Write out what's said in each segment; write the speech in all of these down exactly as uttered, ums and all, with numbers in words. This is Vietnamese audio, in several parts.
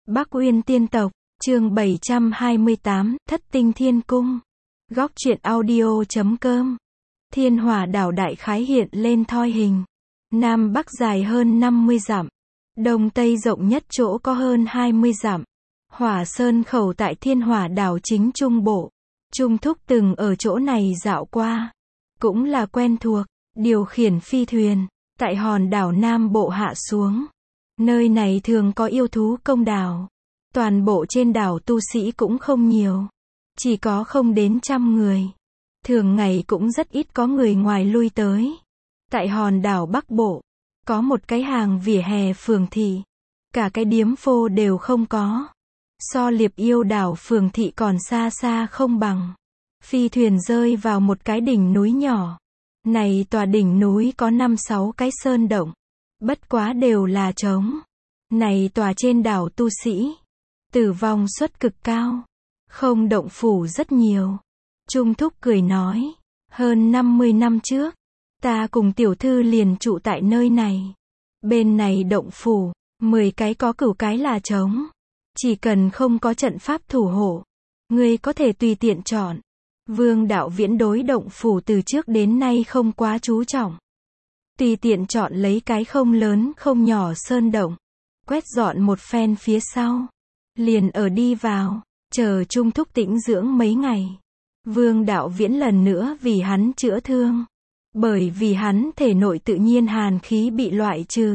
Bắc Uyên Tiên Tộc, chương bảy trăm hai mươi tám, Thất Tinh Thiên Cung. Góc truyện audio chấm com. Thiên Hỏa đảo đại khái hiện lên thoi hình. Nam Bắc dài hơn năm mươi dặm. Đông Tây rộng nhất chỗ có hơn hai mươi dặm. Hỏa Sơn khẩu tại Thiên Hỏa đảo chính trung bộ. Trung Thúc từng ở chỗ này dạo qua. Cũng là quen thuộc, điều khiển phi thuyền, tại hòn đảo Nam Bộ hạ xuống. Nơi này thường có yêu thú công đảo. Toàn bộ trên đảo tu sĩ cũng không nhiều. Chỉ có không đến trăm người. Thường ngày cũng rất ít có người ngoài lui tới. Tại hòn đảo Bắc Bộ, có một cái hàng vỉa hè phường thị. Cả cái điếm phô đều không có. So Liệp Yêu đảo phường thị còn xa xa không bằng. Phi thuyền rơi vào một cái đỉnh núi nhỏ. Này tòa đỉnh núi có năm sáu cái sơn động. Bất quá đều là trống. Này tòa trên đảo tu sĩ. Tử vong suất cực cao. Không động phủ rất nhiều. Trung Thúc cười nói. Hơn năm mươi năm trước. Ta cùng tiểu thư liền trụ tại nơi này. Bên này động phủ. mười cái có cửu cái là trống. Chỉ cần không có trận pháp thủ hộ. Ngươi có thể tùy tiện chọn. Vương Đạo Viễn đối động phủ từ trước đến nay không quá chú trọng. Tùy tiện chọn lấy cái không lớn không nhỏ sơn động. Quét dọn một phen phía sau. Liền ở đi vào. Chờ Trung Thúc tĩnh dưỡng mấy ngày. Vương Đạo Viễn lần nữa vì hắn chữa thương. Bởi vì hắn thể nội tự nhiên hàn khí bị loại trừ.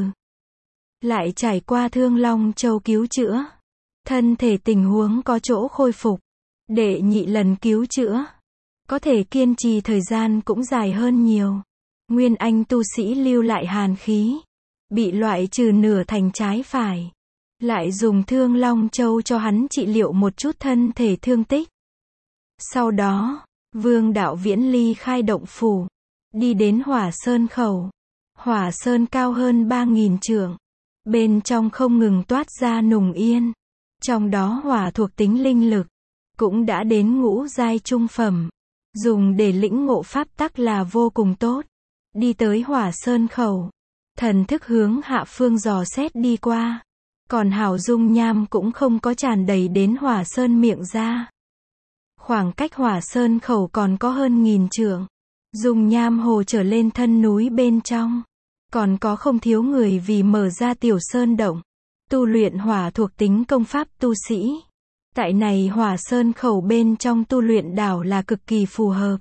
Lại trải qua Thương Long Châu cứu chữa. Thân thể tình huống có chỗ khôi phục. Đệ nhị lần cứu chữa. Có thể kiên trì thời gian cũng dài hơn nhiều. Nguyên Anh tu sĩ lưu lại hàn khí. Bị loại trừ nửa thành trái phải. Lại dùng Thương Long Châu cho hắn trị liệu một chút thân thể thương tích. Sau đó, Vương Đạo Viễn ly khai động phủ. Đi đến Hỏa Sơn khẩu. Hỏa Sơn cao hơn ba nghìn trượng. Bên trong không ngừng toát ra nùng yên. Trong đó hỏa thuộc tính linh lực. Cũng đã đến ngũ giai trung phẩm. Dùng để lĩnh ngộ pháp tắc là vô cùng tốt. Đi tới Hỏa Sơn khẩu. Thần thức hướng hạ phương dò xét đi qua. Còn hảo dung nham cũng không có tràn đầy đến Hỏa Sơn miệng ra. Khoảng cách Hỏa Sơn khẩu còn có hơn nghìn trượng. Dung nham hồ trở lên thân núi bên trong. Còn có không thiếu người vì mở ra tiểu sơn động. Tu luyện hỏa thuộc tính công pháp tu sĩ. Tại này Hỏa Sơn khẩu bên trong tu luyện đảo là cực kỳ phù hợp.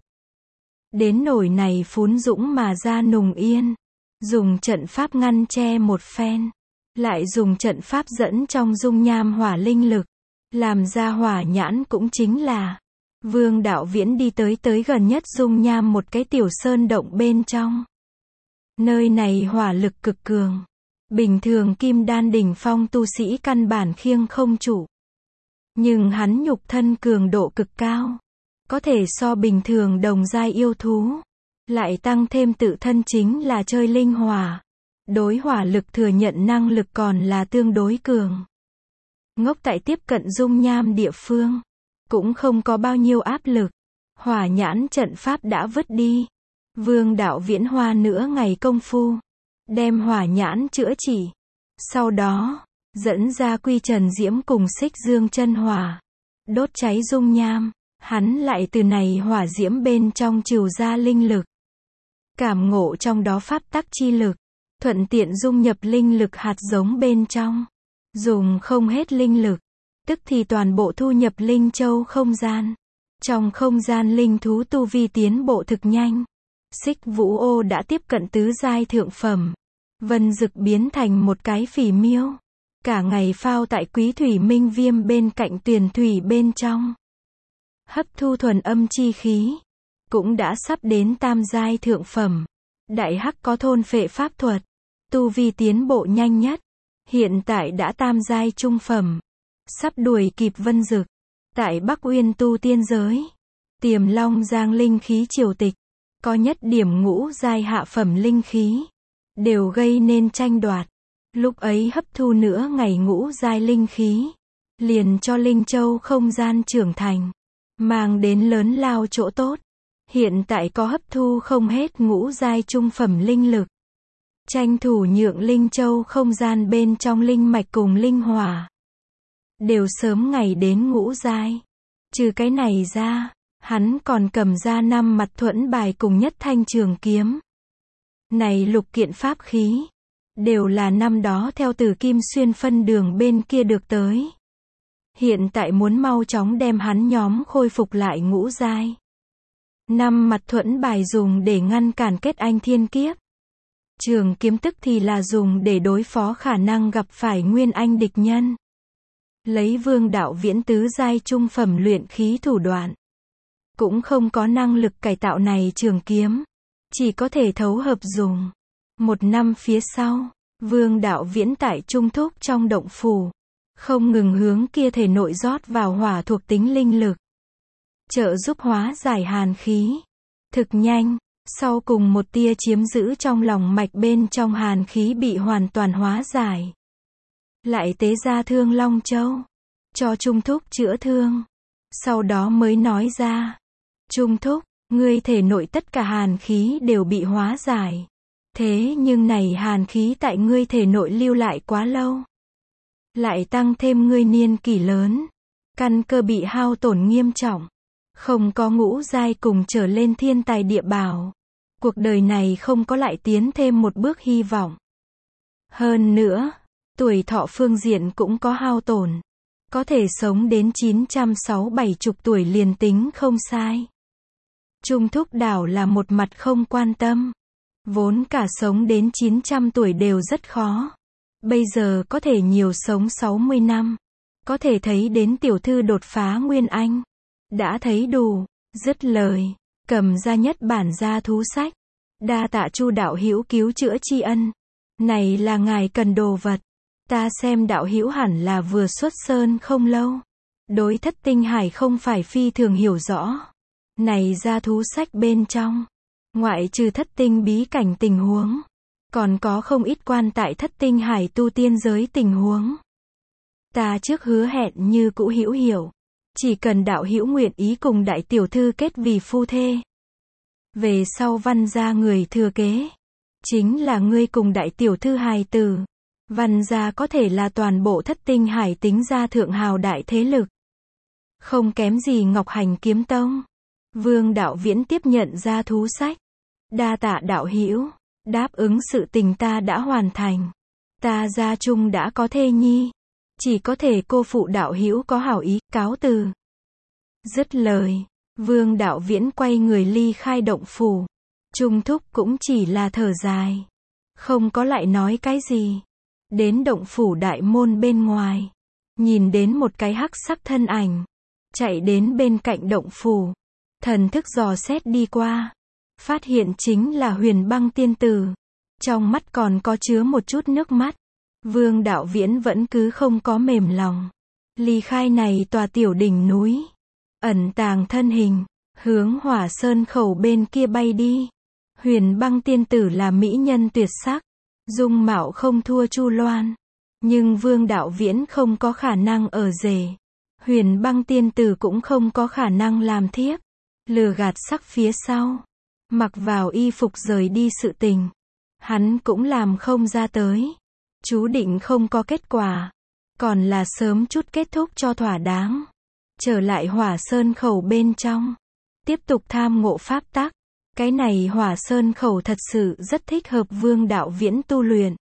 Đến nổi này phún dũng mà ra nùng yên. Dùng trận pháp ngăn che một phen. Lại dùng trận pháp dẫn trong dung nham hỏa linh lực. Làm ra hỏa nhãn cũng chính là. Vương Đạo Viễn đi tới tới gần nhất dung nham một cái tiểu sơn động bên trong. Nơi này hỏa lực cực cường. Bình thường kim đan đỉnh phong tu sĩ căn bản khiêng không trụ. Nhưng hắn nhục thân cường độ cực cao. Có thể so bình thường đồng giai yêu thú. Lại tăng thêm tự thân chính là chơi linh hỏa. Đối hỏa lực thừa nhận năng lực còn là tương đối cường. Ngốc tại tiếp cận dung nham địa phương. Cũng không có bao nhiêu áp lực. Hỏa nhãn trận pháp đã vứt đi. Vương Đạo Viễn hoa nửa ngày công phu. Đem hỏa nhãn chữa trị. Sau đó, dẫn ra quy trần diễm cùng xích dương chân hỏa. Đốt cháy dung nham. Hắn lại từ này hỏa diễm bên trong trừ ra linh lực. Cảm ngộ trong đó pháp tắc chi lực. Thuận tiện dung nhập linh lực hạt giống bên trong. Dùng không hết linh lực. Tức thì toàn bộ thu nhập linh châu không gian. Trong không gian linh thú tu vi tiến bộ thực nhanh. Xích Vũ Ô đã tiếp cận tứ giai thượng phẩm. Vân Dực biến thành một cái phỉ miêu. Cả ngày phao tại Quý Thủy Minh Viêm bên cạnh tuyền thủy bên trong. Hấp thu thuần âm chi khí. Cũng đã sắp đến tam giai thượng phẩm. Đại Hắc có thôn phệ pháp thuật. Tu vi tiến bộ nhanh nhất. Hiện tại đã tam giai trung phẩm. Sắp đuổi kịp Vân Dực. Tại Bắc Uyên tu tiên giới. Tiềm Long Giang linh khí triều tịch. Có nhất điểm ngũ giai hạ phẩm linh khí. Đều gây nên tranh đoạt. Lúc ấy hấp thu nữa ngày ngũ giai linh khí. Liền cho Linh Châu không gian trưởng thành. Mang đến lớn lao chỗ tốt. Hiện tại có hấp thu không hết ngũ giai trung phẩm linh lực. Tranh thủ nhượng Linh Châu không gian bên trong linh mạch cùng linh hỏa. đều sớm ngày đến ngũ giai. Trừ cái này ra, hắn còn cầm ra năm mặt thuẫn bài cùng nhất thanh trường kiếm. Này lục kiện pháp khí, đều là năm đó theo Từ Kim Xuyên phân đường bên kia được tới. Hiện tại muốn mau chóng đem hắn nhóm khôi phục lại ngũ giai. Năm mặt thuẫn bài dùng để ngăn cản kết anh thiên kiếp. Trường kiếm tức thì là dùng để đối phó khả năng gặp phải nguyên anh địch nhân. Lấy Vương Đạo Viễn tứ giai trung phẩm luyện khí thủ đoạn, cũng không có năng lực cải tạo này trường kiếm, chỉ có thể thấu hợp dùng. Một năm phía sau, Vương Đạo Viễn tại Trung Thúc trong động phủ, không ngừng hướng kia thể nội rót vào hỏa thuộc tính linh lực, trợ giúp hóa giải hàn khí. Thực nhanh, sau cùng một tia chiếm giữ trong lòng mạch bên trong hàn khí bị hoàn toàn hóa giải. Lại tế ra Thương Long Châu, cho Trung Thúc chữa thương. Sau đó mới nói ra, Trung Thúc, ngươi thể nội tất cả hàn khí đều bị hóa giải. Thế nhưng này hàn khí tại ngươi thể nội lưu lại quá lâu. Lại tăng thêm ngươi niên kỷ lớn, căn cơ bị hao tổn nghiêm trọng. Không có ngũ giai cùng trở lên thiên tài địa bảo. Cuộc đời này không có lại tiến thêm một bước hy vọng. Hơn nữa, tuổi thọ phương diện cũng có hao tổn. Có thể sống đến chín trăm sáu mươi bảy tuổi liền tính không sai. Trung Thúc đảo là một mặt không quan tâm. Vốn cả sống đến chín trăm tuổi đều rất khó. Bây giờ có thể nhiều sống sáu mươi năm. Có thể thấy đến tiểu thư đột phá nguyên anh. Đã thấy đủ. Dứt lời, cầm ra nhất bản gia thú sách. Đa tạ Chu đạo hữu cứu chữa tri ân. Này là ngài cần đồ vật. Ta xem đạo hữu hẳn là vừa xuất sơn không lâu. Đối Thất Tinh Hải không phải phi thường hiểu rõ. Này gia thú sách bên trong, ngoại trừ thất tinh bí cảnh tình huống, còn có không ít quan tại Thất Tinh Hải tu tiên giới tình huống. Ta trước hứa hẹn như cũ hữu hiểu. Chỉ cần đạo hữu nguyện ý cùng đại tiểu thư kết vì phu thê. Về sau Văn gia người thừa kế, chính là ngươi cùng đại tiểu thư hài tử. Văn gia có thể là toàn bộ Thất Tinh Hải tính ra thượng hào đại thế lực. Không kém gì Ngọc Hành Kiếm Tông. Vương Đạo Viễn tiếp nhận ra thú sách. Đa tạ đạo hữu, đáp ứng sự tình ta đã hoàn thành. Ta gia chung đã có thê nhi. Chỉ có thể cô phụ đạo hữu có hảo ý, cáo từ. Dứt lời, Vương Đạo Viễn quay người ly khai động phủ. Trung Thúc cũng chỉ là thở dài. Không có lại nói cái gì. Đến động phủ đại môn bên ngoài. Nhìn đến một cái hắc sắc thân ảnh. Chạy đến bên cạnh động phủ. Thần thức dò xét đi qua. Phát hiện chính là Huyền Băng tiên tử. Trong mắt còn có chứa một chút nước mắt. Vương Đạo Viễn vẫn cứ không có mềm lòng. Ly khai này tòa tiểu đỉnh núi. Ẩn tàng thân hình. Hướng Hỏa Sơn khẩu bên kia bay đi. Huyền Băng tiên tử là mỹ nhân tuyệt sắc. Dung mạo không thua Chu Loan. Nhưng Vương Đạo Viễn không có khả năng ở rể. Huyền Băng tiên tử cũng không có khả năng làm thiếp. Lừa gạt sắc phía sau. Mặc vào y phục rời đi sự tình. Hắn cũng làm không ra tới. Chú định không có kết quả. Còn là sớm chút kết thúc cho thỏa đáng. Trở lại Hỏa Sơn khẩu bên trong. Tiếp tục tham ngộ pháp tắc. Cái này Hỏa Sơn khẩu thật sự rất thích hợp Vương Đạo Viễn tu luyện.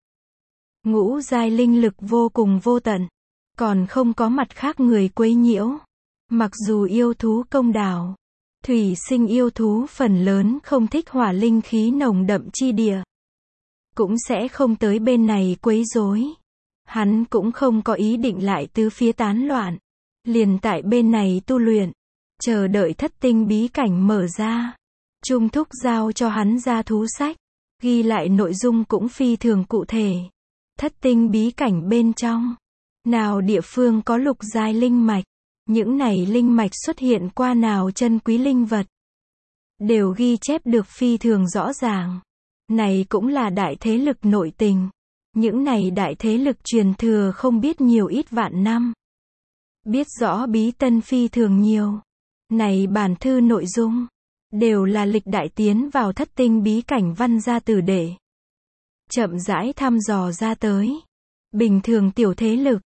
Ngũ giai linh lực vô cùng vô tận. Còn không có mặt khác người quấy nhiễu. Mặc dù yêu thú công đảo. Thủy sinh yêu thú phần lớn không thích hỏa linh khí nồng đậm chi địa. Cũng sẽ không tới bên này quấy rối. Hắn cũng không có ý định lại tứ phía tán loạn. Liền tại bên này tu luyện. Chờ đợi thất tinh bí cảnh mở ra. Trung Thúc giao cho hắn ra thú sách. Ghi lại nội dung cũng phi thường cụ thể. Thất tinh bí cảnh bên trong. Nào địa phương có lục giai linh mạch. Những này linh mạch xuất hiện qua nào chân quý linh vật. Đều ghi chép được phi thường rõ ràng. Này cũng là đại thế lực nội tình. Những này đại thế lực truyền thừa không biết nhiều ít vạn năm. Biết rõ bí tân phi thường nhiều. Này bản thư nội dung. Đều là lịch đại tiến vào thất tinh bí cảnh văn gia tử đệ. Chậm rãi thăm dò ra tới. Bình thường tiểu thế lực.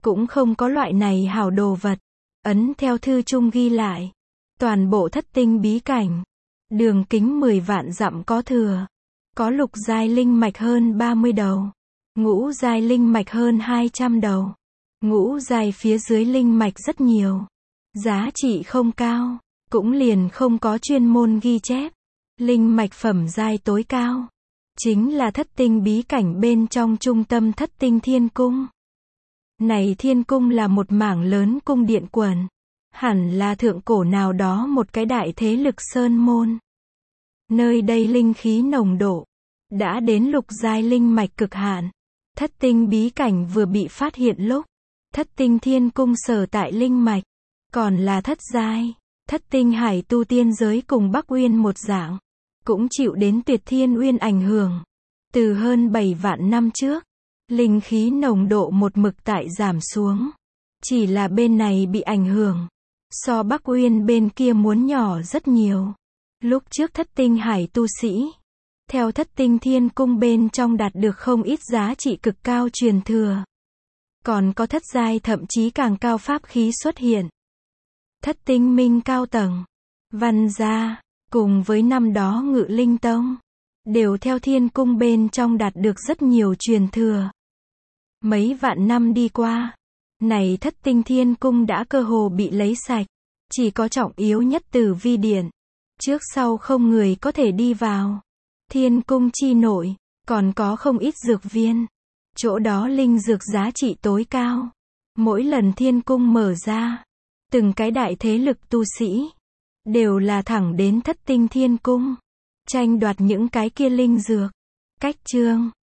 cũng không có loại này hảo đồ vật. Ấn theo thư chung ghi lại, toàn bộ thất tinh bí cảnh, đường kính mười vạn dặm có thừa, có lục giai linh mạch hơn ba mươi đầu, ngũ giai linh mạch hơn hai trăm đầu, ngũ giai phía dưới linh mạch rất nhiều, giá trị không cao, cũng liền không có chuyên môn ghi chép. Linh mạch phẩm giai tối cao, chính là thất tinh bí cảnh bên trong trung tâm thất tinh thiên cung. Này thiên cung là một mảng lớn cung điện quần, hẳn là thượng cổ nào đó một cái đại thế lực sơn môn. Nơi đây linh khí nồng độ, đã đến lục giai linh mạch cực hạn. Thất tinh bí cảnh vừa bị phát hiện lúc, thất tinh thiên cung sở tại linh mạch, còn là thất giai. Thất tinh hải tu tiên giới cùng Bắc Uyên một dạng, cũng chịu đến tuyệt thiên uyên ảnh hưởng. Từ hơn bảy vạn năm trước, linh khí nồng độ một mực tại giảm xuống. Chỉ là bên này bị ảnh hưởng, so Bắc Uyên bên kia muốn nhỏ rất nhiều. Lúc trước thất tinh hải tu sĩ, theo thất tinh thiên cung bên trong đạt được không ít giá trị cực cao truyền thừa. Còn có thất giai thậm chí càng cao pháp khí xuất hiện. Thất tinh minh cao tầng, văn gia, cùng với năm đó Ngự Linh Tông, đều theo thiên cung bên trong đạt được rất nhiều truyền thừa. Mấy vạn năm đi qua, này thất tinh thiên cung đã cơ hồ bị lấy sạch, chỉ có trọng yếu nhất Tử Vi Điện, trước sau không người có thể đi vào. Thiên cung chi nội, còn có không ít dược viên, chỗ đó linh dược giá trị tối cao. Mỗi lần thiên cung mở ra, từng cái đại thế lực tu sĩ, đều là thẳng đến thất tinh thiên cung, tranh đoạt những cái kia linh dược. Cách chương